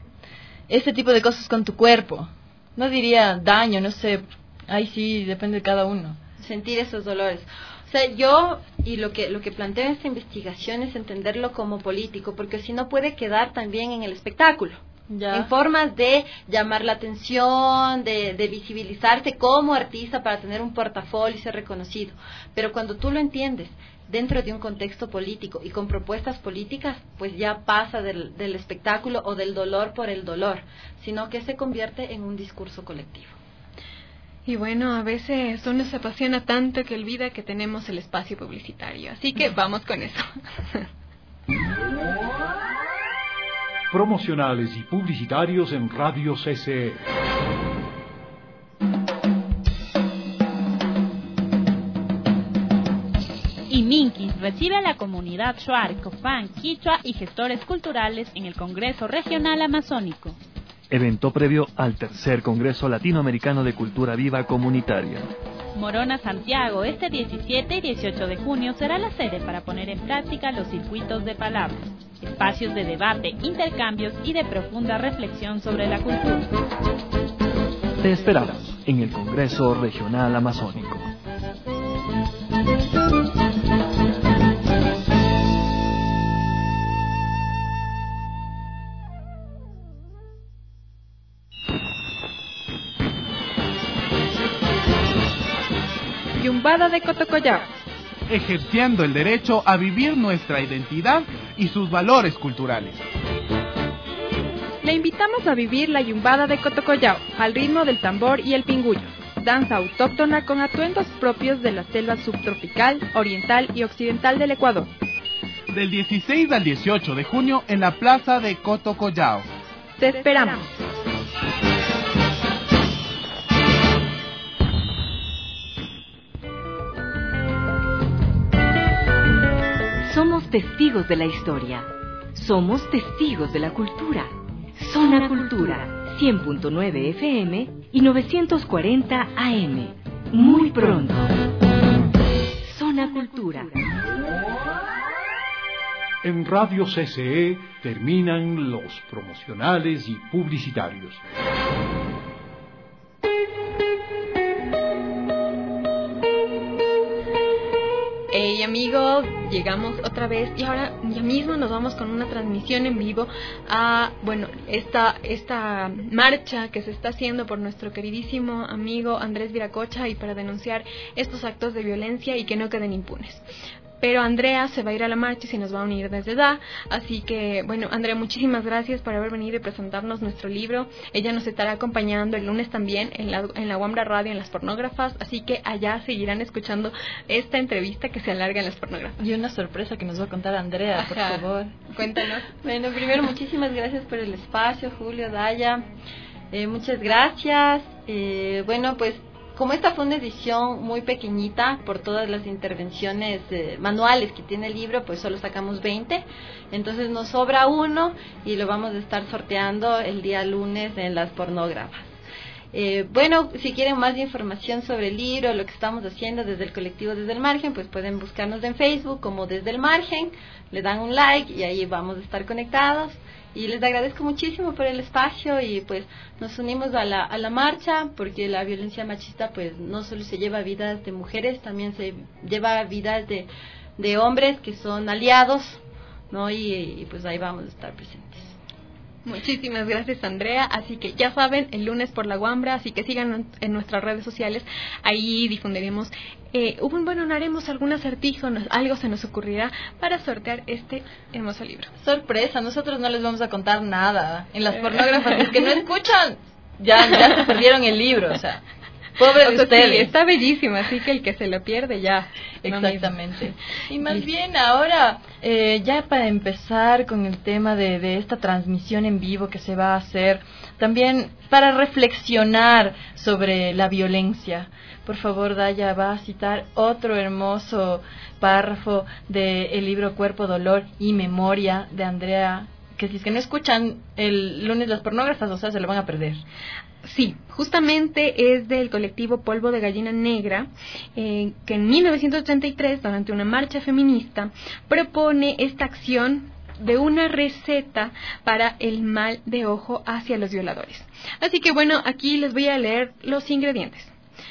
ese tipo de cosas con tu cuerpo? No diría daño, no sé, ahí sí depende de cada uno. Sentir esos dolores. O sea, yo, y lo que lo que planteo en esta investigación es entenderlo como político, porque si no puede quedar también en el espectáculo. Ya. En formas de llamar la atención, de, de visibilizarse como artista para tener un portafolio y ser reconocido. Pero cuando tú lo entiendes dentro de un contexto político y con propuestas políticas, pues ya pasa del, del espectáculo o del dolor por el dolor, sino que se convierte en un discurso colectivo. Y bueno, a veces uno se apasiona tanto que olvida que tenemos el espacio publicitario, así que vamos con eso. Promocionales y publicitarios en Radio C C E. Iminkis recibe a la comunidad Shuar, Copán, Quichua y gestores culturales en el Congreso Regional Amazónico. Evento previo al tercer Congreso Latinoamericano de Cultura Viva Comunitaria. Morona, Santiago, este diecisiete y dieciocho de junio será la sede para poner en práctica los circuitos de palabras, espacios de debate, intercambios y de profunda reflexión sobre la cultura. Te esperamos en el Congreso Regional Amazónico. Yumbada de Cotocollao. Ejerciendo el derecho a vivir nuestra identidad y sus valores culturales. Le invitamos a vivir la Yumbada de Cotocollao al ritmo del tambor y el pingullo, danza autóctona con atuendos propios de la selva subtropical, oriental y occidental del Ecuador. Del dieciséis al dieciocho de junio en la plaza de Cotocollao. Te esperamos. Somos testigos de la historia. Somos testigos de la cultura. Zona Cultura, cien punto nueve F M y novecientos cuarenta A M. Muy pronto. Zona Cultura. En Radio C C E terminan los promocionales y publicitarios. Hey amigos, llegamos otra vez y ahora ya mismo nos vamos con una transmisión en vivo a, bueno, esta, esta marcha que se está haciendo por nuestro queridísimo amigo Andrés Viracocha y para denunciar estos actos de violencia y que no queden impunes. Pero Andrea se va a ir a la marcha y se nos va a unir desde D A. Así que, bueno, Andrea, muchísimas gracias por haber venido y presentarnos nuestro libro. Ella nos estará acompañando el lunes también en la, en la Wambra Radio, en Las Pornógrafas. Así que allá seguirán escuchando esta entrevista que se alarga en Las Pornógrafas. Y una sorpresa que nos va a contar Andrea, por Ajá. favor. Cuéntanos. Bueno, primero, muchísimas gracias por el espacio, Julio, Daya. Eh, muchas gracias. Eh, bueno, pues... Como esta fue una edición muy pequeñita por todas las intervenciones eh, manuales que tiene el libro, pues solo sacamos veinte. Entonces nos sobra uno y lo vamos a estar sorteando el día lunes en Las Pornógrafas. Eh, bueno, si quieren más información sobre el libro, lo que estamos haciendo desde el colectivo Desde el Margen, pues pueden buscarnos en Facebook como Desde el Margen, le dan un like y ahí vamos a estar conectados. Y les agradezco muchísimo por el espacio y pues nos unimos a la, a la marcha porque la violencia machista pues no solo se lleva vidas de mujeres, también se lleva vidas de, de hombres que son aliados, ¿no? Y, y pues ahí vamos a estar presentes. Muchísimas gracias, Andrea. Así que ya saben, el lunes por la Wambra, así que sigan en nuestras redes sociales. Ahí difundiremos. Eh, bueno, no haremos algún acertijo, nos, algo se nos ocurrirá para sortear este hermoso libro. Sorpresa, nosotros no les vamos a contar nada. En Las Pornógrafas, los que no escuchan, ya, ya se perdieron el libro, o sea. Pobre de o sea, ustedes. Sí, está bellísimo, así que el que se lo pierde ya. Exactamente. No y más Listo. bien ahora, eh, ya para empezar con el tema de, de esta transmisión en vivo que se va a hacer, también para reflexionar sobre la violencia. Por favor, Daya va a citar otro hermoso párrafo del libro Cuerpo, Dolor y Memoria de Andrea, que si es que no escuchan el lunes Las Pornógrafas, o sea, se lo van a perder. Sí, justamente es del colectivo Polvo de Gallina Negra, eh, que en mil novecientos treinta y tres, durante una marcha feminista, propone esta acción de una receta para el mal de ojo hacia los violadores. Así que bueno, aquí les voy a leer los ingredientes.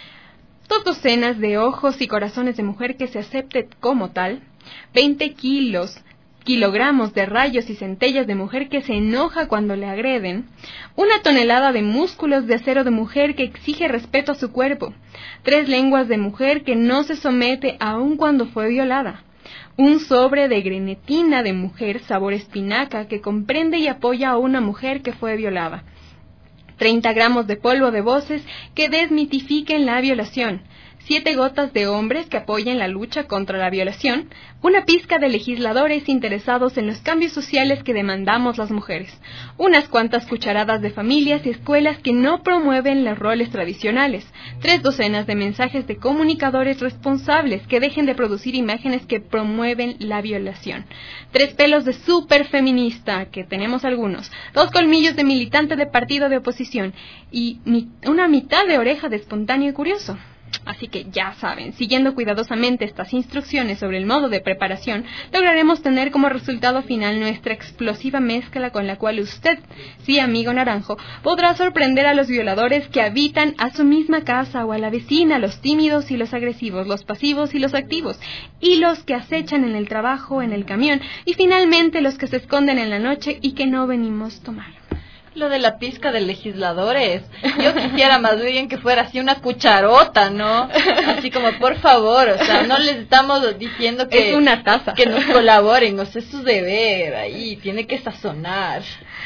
Dos docenas de ojos y corazones de mujer que se acepte como tal, veinte kilos kilogramos de rayos y centellas de mujer que se enoja cuando le agreden, una tonelada de músculos de acero de mujer que exige respeto a su cuerpo, tres lenguas de mujer que no se somete aun cuando fue violada, un sobre de grenetina de mujer sabor espinaca que comprende y apoya a una mujer que fue violada, treinta gramos de polvo de voces que desmitifiquen la violación, siete gotas de hombres que apoyen la lucha contra la violación, una pizca de legisladores interesados en los cambios sociales que demandamos las mujeres, unas cuantas cucharadas de familias y escuelas que no promueven los roles tradicionales, tres docenas de mensajes de comunicadores responsables que dejen de producir imágenes que promueven la violación, tres pelos de superfeminista, que tenemos algunos, dos colmillos de militante de partido de oposición y mi- una mitad de oreja de espontáneo y curioso. Así que ya saben, siguiendo cuidadosamente estas instrucciones sobre el modo de preparación, lograremos tener como resultado final nuestra explosiva mezcla con la cual usted, sí amigo naranjo, podrá sorprender a los violadores que habitan a su misma casa o a la vecina, los tímidos y los agresivos, los pasivos y los activos, y los que acechan en el trabajo, en el camión, y finalmente los que se esconden en la noche y que no venimos a tomar. Lo de la pizca de legisladores, yo quisiera más bien que fuera así una cucharota, ¿no? Así como, por favor, o sea, no les estamos diciendo que es una taza, que nos colaboren, o sea, es su deber, ahí tiene que sazonar.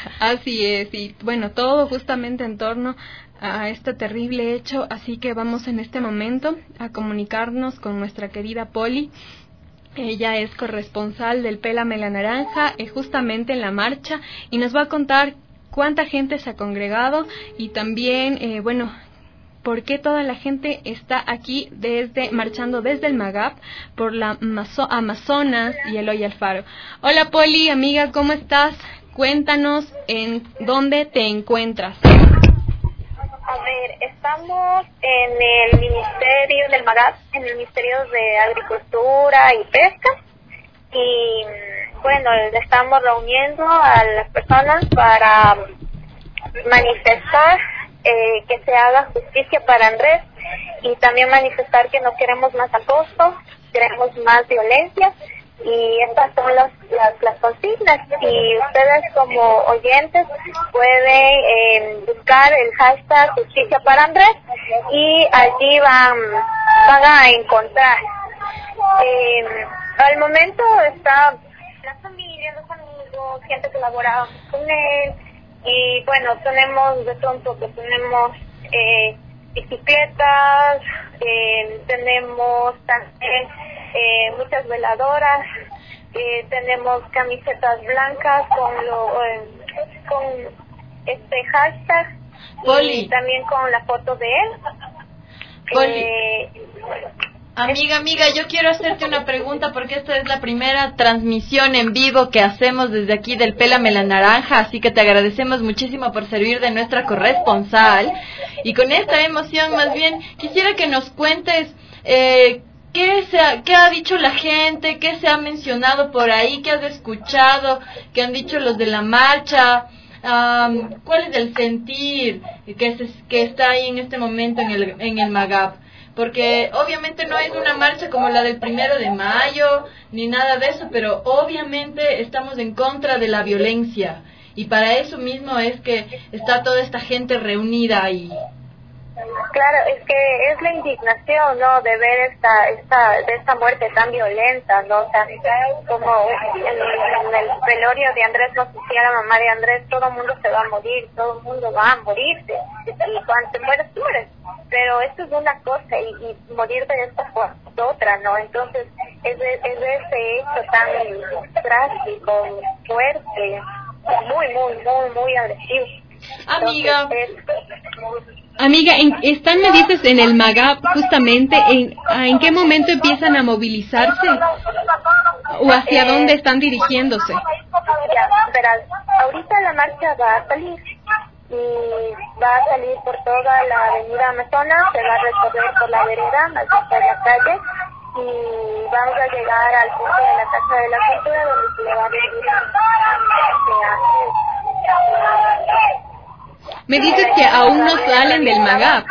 Así es, y bueno, todo justamente en torno a este terrible hecho, así que vamos en este momento a comunicarnos con nuestra querida Poli. Ella es corresponsal del Pélame la Naranja, eh, justamente en la marcha, y nos va a contar cuánta gente se ha congregado y también, eh, bueno, por qué toda la gente está aquí desde marchando desde el Magap por la Mazo- Amazonas y Eloy Alfaro. Hola Poli, amiga, ¿cómo estás? Cuéntanos en dónde te encuentras. ver, estamos en el Ministerio del MAGAP, en el Ministerio de Agricultura y Pesca, y bueno, estamos reuniendo a las personas para manifestar eh, que se haga justicia para Andrés y también manifestar que no queremos más acoso, queremos más violencia. Y estas son las, las, las consignas, y ustedes como oyentes pueden eh, buscar el hashtag Justicia para Andrés y allí van, van a encontrar. Eh, al momento está la familia, los amigos, gente que colabora con él, y bueno, tenemos de pronto que tenemos eh, bicicletas, eh, tenemos también Eh, muchas veladoras, eh, tenemos camisetas blancas con lo eh, con este hashtag Poli. Y también con la foto de él. Poli. Eh, Amiga, amiga, yo quiero hacerte una pregunta porque esta es la primera transmisión en vivo que hacemos desde aquí del Pélame la Naranja, así que te agradecemos muchísimo por servir de nuestra corresponsal. Y con esta emoción, más bien, quisiera que nos cuentes eh, ¿Qué, se ha, ¿Qué ha dicho la gente? ¿Qué se ha mencionado por ahí? ¿Qué has escuchado? ¿Qué han dicho los de la marcha? Um, ¿Cuál es el sentir que, se, que está ahí en este momento en el, en el MAGAP? Porque obviamente no es una marcha como la del primero de mayo, ni nada de eso, pero obviamente estamos en contra de la violencia. Y para eso mismo es que está toda esta gente reunida ahí. Claro, es que es la indignación, ¿no?, de ver esta esta de esta muerte tan violenta, ¿no? O sea, como en, en el velorio de Andrés nos decía la mamá de Andrés, todo el mundo se va a morir, todo el mundo va a morirse, y cuando te mueres, te mueres. Pero esto es una cosa, y, y morir de esta forma es otra, ¿no? Entonces, es de, es de ese hecho tan trágico, fuerte, muy, muy, muy, muy agresivo. Amiga... Entonces, es, Amiga, en, están, me dices, en el MAGAP, justamente, ¿en, ¿en qué momento empiezan a movilizarse? ¿O hacia eh, dónde están dirigiéndose? Ya, verás, ahorita la marcha va a salir, y va a salir por toda la avenida Amazonas, se va a recorrer por la vereda, hasta la calle, y vamos a llegar al punto de la Casa de la Cultura, donde se le va a rendir Me dices que aún no salen del MAGAP.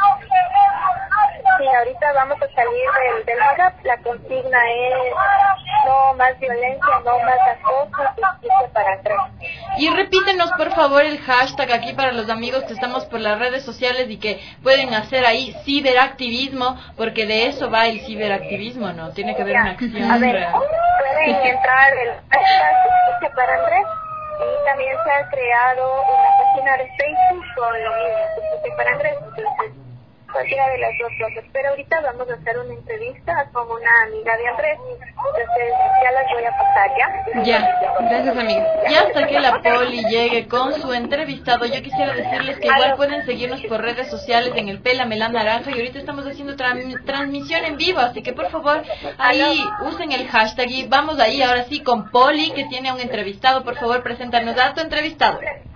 Sí, ahorita vamos a salir del, del MAGAP. La consigna es no más violencia, no más acoso, justicia para Andrés. Y repítenos por favor el hashtag aquí para los amigos que estamos por las redes sociales y que pueden hacer ahí ciberactivismo, porque de eso va el ciberactivismo, ¿no? Tiene que haber una acción a ver, real. Pueden entrar el hashtag justicia para Andrés. Y también se ha creado una página de Facebook con lo mismo, Justicia para Andrés. Entonces, cualquiera de las dos cosas. Pero ahorita vamos a hacer una entrevista con una amiga de Andrés. Entonces, ya las voy a pasar, ¿ya? Ya, gracias, amiga. Y hasta que la Poli llegue con su entrevistado, yo quisiera decirles que igual pueden seguirnos por redes sociales en el Pélame la Naranja, y ahorita estamos haciendo tra- transmisión en vivo, así que por favor, ahí usen el hashtag y vamos ahí ahora sí con Poli, que tiene a un entrevistado. Por favor, preséntanos a tu entrevistado.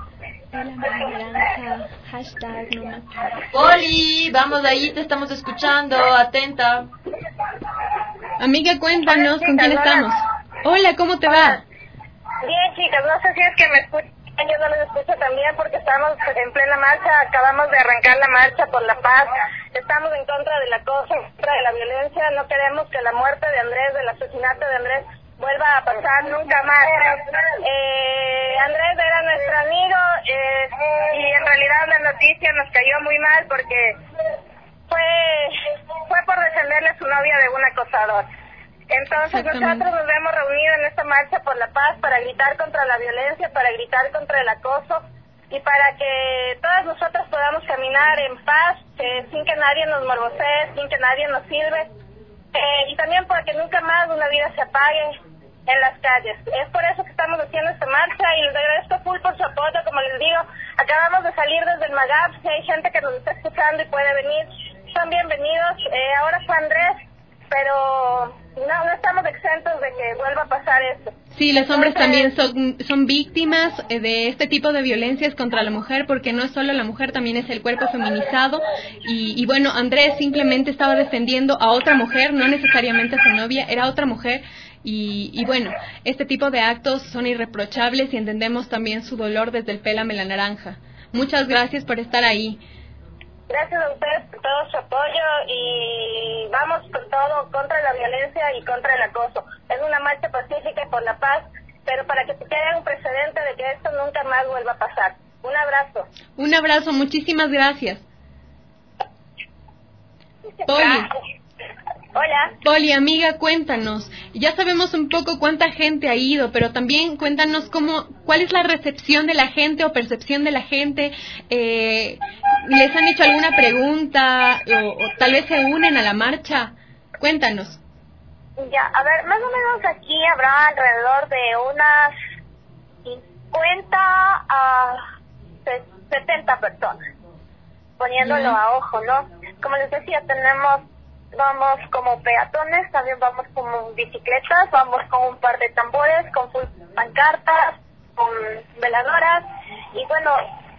Naranja, hashtag no más. Poli, vamos ahí, te estamos escuchando, atenta. Amiga, cuéntanos, ¿con quién estamos? Hola, ¿cómo te va? Bien, chicas, no sé si es que me escuchan, yo no les escucho también porque estamos en plena marcha, acabamos de arrancar la marcha por la paz, estamos en contra del acoso, en contra de la violencia, no queremos que la muerte de Andrés, del asesinato de Andrés, vuelva a pasar nunca más. Eh, Andrés era nuestro amigo eh, y en realidad la noticia nos cayó muy mal porque fue fue por defenderle a su novia de un acosador. Entonces nosotros nos hemos reunido en esta marcha por la paz para gritar contra la violencia, para gritar contra el acoso y para que todas nosotros podamos caminar en paz, eh, sin que nadie nos morbosee, sin que nadie nos sirve. Eh, y también para que nunca más una vida se apague en las calles. Es por eso que estamos haciendo esta marcha y les agradezco full por su apoyo. Como les digo, acabamos de salir desde el MAGAP. Si hay gente que nos está escuchando y puede venir, son bienvenidos. Eh, ahora fue Andrés, pero no, no estamos exentos de que vuelva a pasar eso. Sí, los hombres también son, son víctimas de este tipo de violencias contra la mujer, porque no es solo la mujer, también es el cuerpo feminizado. Y, y bueno, Andrés simplemente estaba defendiendo a otra mujer, no necesariamente a su novia, era otra mujer. Y, y bueno, este tipo de actos son irreprochables y entendemos también su dolor desde el Pélame la Naranja. Muchas gracias por estar ahí. Gracias a ustedes por todo su apoyo y vamos con todo contra la violencia y contra el acoso. Es una marcha pacífica y por la paz, pero para que se quede un precedente de que esto nunca más vuelva a pasar. Un abrazo. Un abrazo, muchísimas gracias. Poli. Hola. Poli, amiga, cuéntanos. Ya sabemos un poco cuánta gente ha ido, pero también cuéntanos cómo, cuál es la recepción de la gente o percepción de la gente. Eh, ¿Les han hecho alguna pregunta o, o tal vez se unen a la marcha? Cuéntanos. Ya, a ver, más o menos aquí habrá alrededor de unas cincuenta a setenta personas, poniéndolo yeah. a ojo, ¿no? Como les decía, tenemos... Vamos como peatones, también vamos como bicicletas, vamos con un par de tambores, con full pancartas, con veladoras. Y bueno,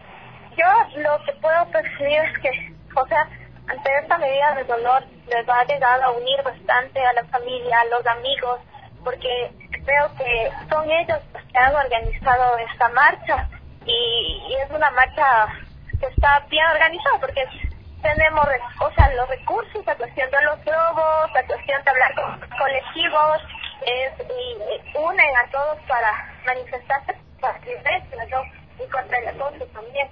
yo lo que puedo percibir es que, o sea, ante esta medida de dolor les va a llegar a unir bastante a la familia, a los amigos, porque creo que son ellos los que han organizado esta marcha y, y es una marcha que está bien organizada porque tenemos, o sea, los recursos, la cuestión de los globos, la cuestión de hablar con colectivos, es, y, y unen a todos para manifestarse para ¿no? y contra el acoso también.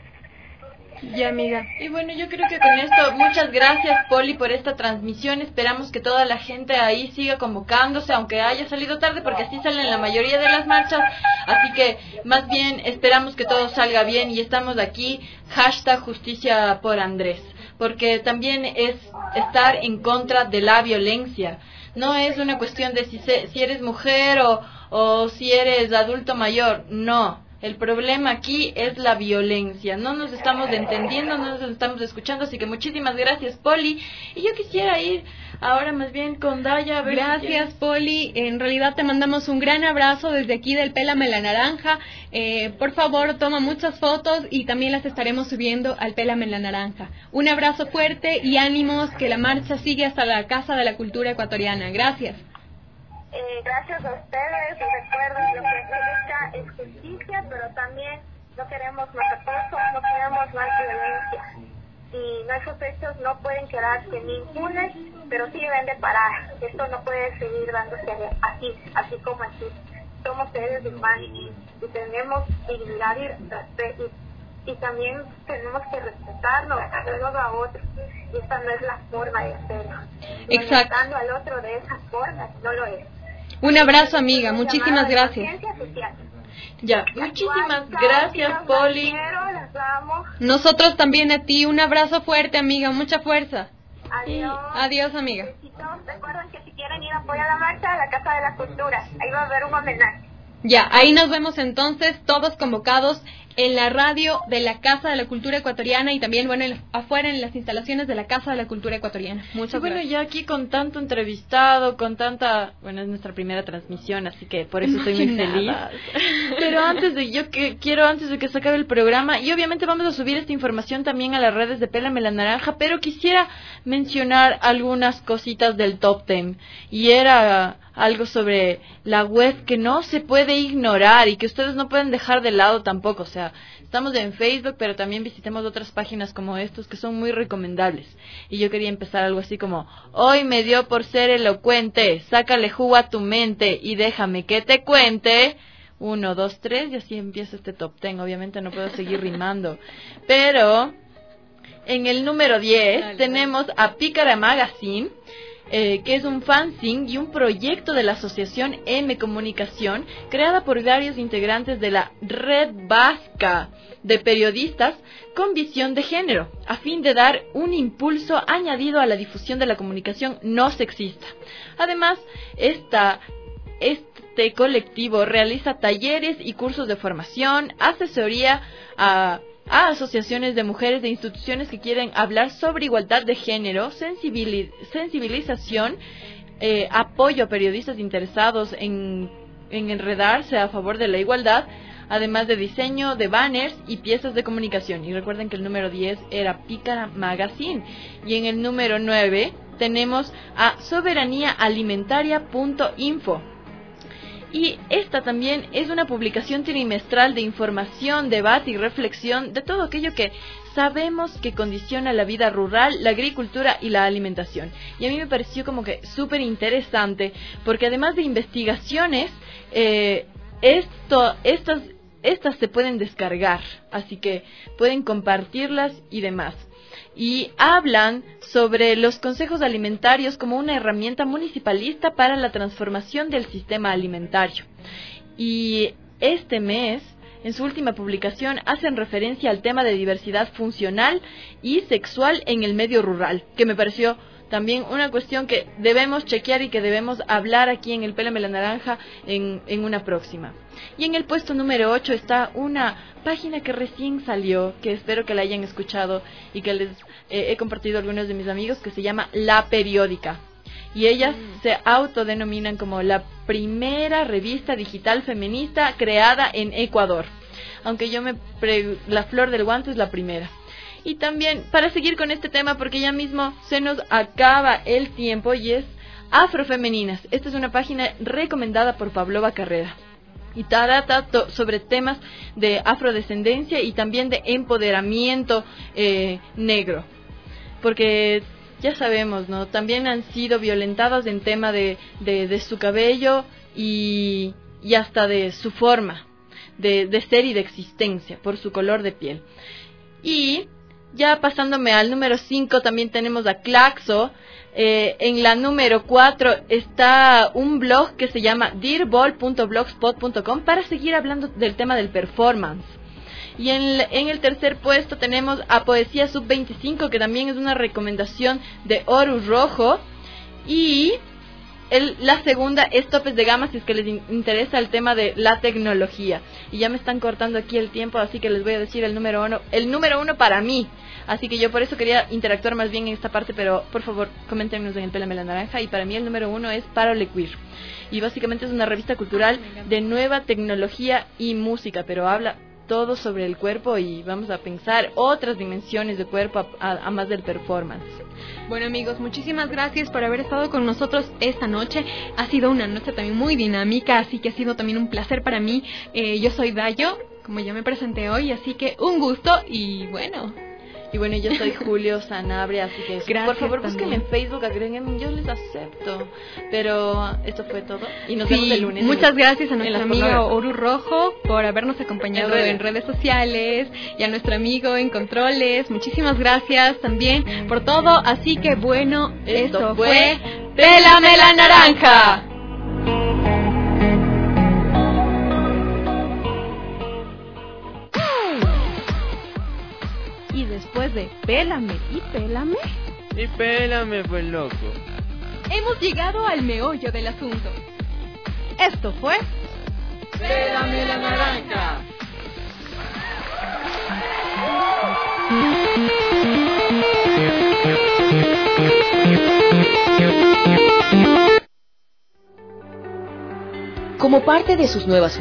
Ya, amiga. Y bueno, yo creo que con esto, muchas gracias, Poli, por esta transmisión. Esperamos que toda la gente ahí siga convocándose, aunque haya salido tarde, porque así salen la mayoría de las marchas. Así que, más bien, esperamos que todo salga bien y estamos aquí, hashtag justicia por Andrés, porque también es estar en contra de la violencia. No es una cuestión de si, se, si eres mujer o, o si eres adulto mayor, no. El problema aquí es la violencia. No nos estamos entendiendo, no nos estamos escuchando, así que muchísimas gracias, Poli. Y yo quisiera ir ahora más bien con Daya. A ver gracias, si Poli. En realidad te mandamos un gran abrazo desde aquí del Pélame la Naranja. Eh, por favor, toma muchas fotos y también las estaremos subiendo al Pélame la Naranja. Un abrazo fuerte y ánimos, que la marcha sigue hasta la Casa de la Cultura Ecuatoriana. Gracias. Eh, gracias a ustedes, recuerden lo que se busca es justicia, pero también no queremos más acoso, no queremos más violencia. Y nuestros hechos no pueden quedarse ni impunes, pero sí deben de parar. Esto no puede seguir dándose así, así como así. Somos seres humanos y tenemos dignidad y respeto. Y, y también tenemos que respetarnos unos a otros. Y esta no es la forma de hacerlo. Respetando al otro de esa forma, no lo es. Un abrazo, amiga. Muchísimas gracias. Ya, muchísimas gracias, Poli. Nosotros también a ti. Un abrazo fuerte, amiga. Mucha fuerza. Adiós. Adiós, amiga. Recuerden que si quieren ir a apoyar la marcha a la Casa de la Cultura, ahí va a haber un homenaje. Ya, ahí nos vemos entonces, todos convocados en la radio de la Casa de la Cultura Ecuatoriana y también, bueno, en, afuera en las instalaciones de la Casa de la Cultura Ecuatoriana. Muchas sí, bueno, gracias. Ya aquí con tanto entrevistado, con tanta... Bueno, es nuestra primera transmisión, así que por eso estoy muy feliz. Pero antes de... Yo que quiero, antes de que se acabe el programa, y obviamente vamos a subir esta información también a las redes de Pélame la Naranja, pero quisiera mencionar algunas cositas del Top Ten. Y era algo sobre la web que no se puede ignorar y que ustedes no pueden dejar de lado tampoco. O sea, estamos en Facebook, pero también visitemos otras páginas como estos que son muy recomendables. Y yo quería empezar algo así como: hoy me dio por ser elocuente, sácale jugo a tu mente y déjame que te cuente. Uno, dos, tres, y así empieza este Top Ten. Obviamente no puedo seguir rimando, pero en el número diez Dale. tenemos a Pícara Magazine, Eh, que es un fanzine y un proyecto de la Asociación M Comunicación, creada por varios integrantes de la Red Vasca de Periodistas con Visión de Género, a fin de dar un impulso añadido a la difusión de la comunicación no sexista. Además, esta, este colectivo realiza talleres y cursos de formación, asesoría a a asociaciones de mujeres de instituciones que quieren hablar sobre igualdad de género, sensibili- sensibilización, eh, apoyo a periodistas interesados en, en enredarse a favor de la igualdad, además de diseño de banners y piezas de comunicación. Y recuerden que el número diez era Pícara Magazine. Y en el número nueve tenemos a soberanía alimentaria punto info. Y esta también es una publicación trimestral de información, debate y reflexión de todo aquello que sabemos que condiciona la vida rural, la agricultura y la alimentación. Y a mí me pareció como que súper interesante, porque además de investigaciones, eh, esto, estas, estas se pueden descargar, así que pueden compartirlas y demás. Y hablan sobre los consejos alimentarios como una herramienta municipalista para la transformación del sistema alimentario. Y este mes, en su última publicación, hacen referencia al tema de diversidad funcional y sexual en el medio rural, que me pareció también una cuestión que debemos chequear y que debemos hablar aquí en el Pélame la Naranja en, en una próxima. Y en el puesto número ocho está una página que recién salió, que espero que la hayan escuchado y que les eh, he compartido a algunos de mis amigos, que se llama La Periódica. Y ellas mm. se autodenominan como la primera revista digital feminista creada en Ecuador. Aunque yo me... Pre- la flor del guante es la primera. Y también, para seguir con este tema, porque ya mismo se nos acaba el tiempo, y es Afrofemeninas. Esta es una página recomendada por Pavlova Carrera. Y trata to- sobre temas de afrodescendencia y también de empoderamiento eh, negro. Porque ya sabemos, ¿no? También han sido violentadas en tema de, de, de su cabello y, y hasta de su forma de, de ser y de existencia por su color de piel. Y ya pasándome al número cinco, también tenemos a Claxo. Eh, en la número cuatro está un blog que se llama dirbol punto blogspot punto com para seguir hablando del tema del performance. Y en, en el tercer puesto tenemos a Poesía Sub veinticinco, que también es una recomendación de Horus Rojo. Y el, la segunda es Topes de Gama, si es que les in, interesa el tema de la tecnología. Y ya me están cortando aquí el tiempo, así que les voy a decir el número uno, el número uno para mí. Así que yo por eso quería interactuar más bien en esta parte, pero por favor, coméntenos en el Pélame la Naranja. Y para mí el número uno es Parole Queer. Y básicamente es una revista cultural de nueva tecnología y música, pero habla todo sobre el cuerpo y vamos a pensar otras dimensiones de cuerpo a, a, a más del performance. Bueno, amigos, muchísimas gracias por haber estado con nosotros esta noche. Ha sido una noche también muy dinámica, así que ha sido también un placer para mí. Eh, yo soy Dayo, como ya me presenté hoy, así que un gusto y bueno... Y bueno, yo soy Julio Sanabria, así que gracias, por favor búsquenme en Facebook, agréguenme, yo les acepto. Pero esto fue todo y nos sí, vemos el lunes. Muchas gracias a nuestro amigo Oru Rojo por habernos acompañado en redes. en redes sociales y a nuestro amigo en controles. Muchísimas gracias también por todo. Así que bueno, esto, esto fue Pélame la Naranja. Y después de Pélame y Pélame... Y Pélame, pues loco. Hemos llegado al meollo del asunto. Esto fue... Pélame la Naranja. Como parte de sus nuevas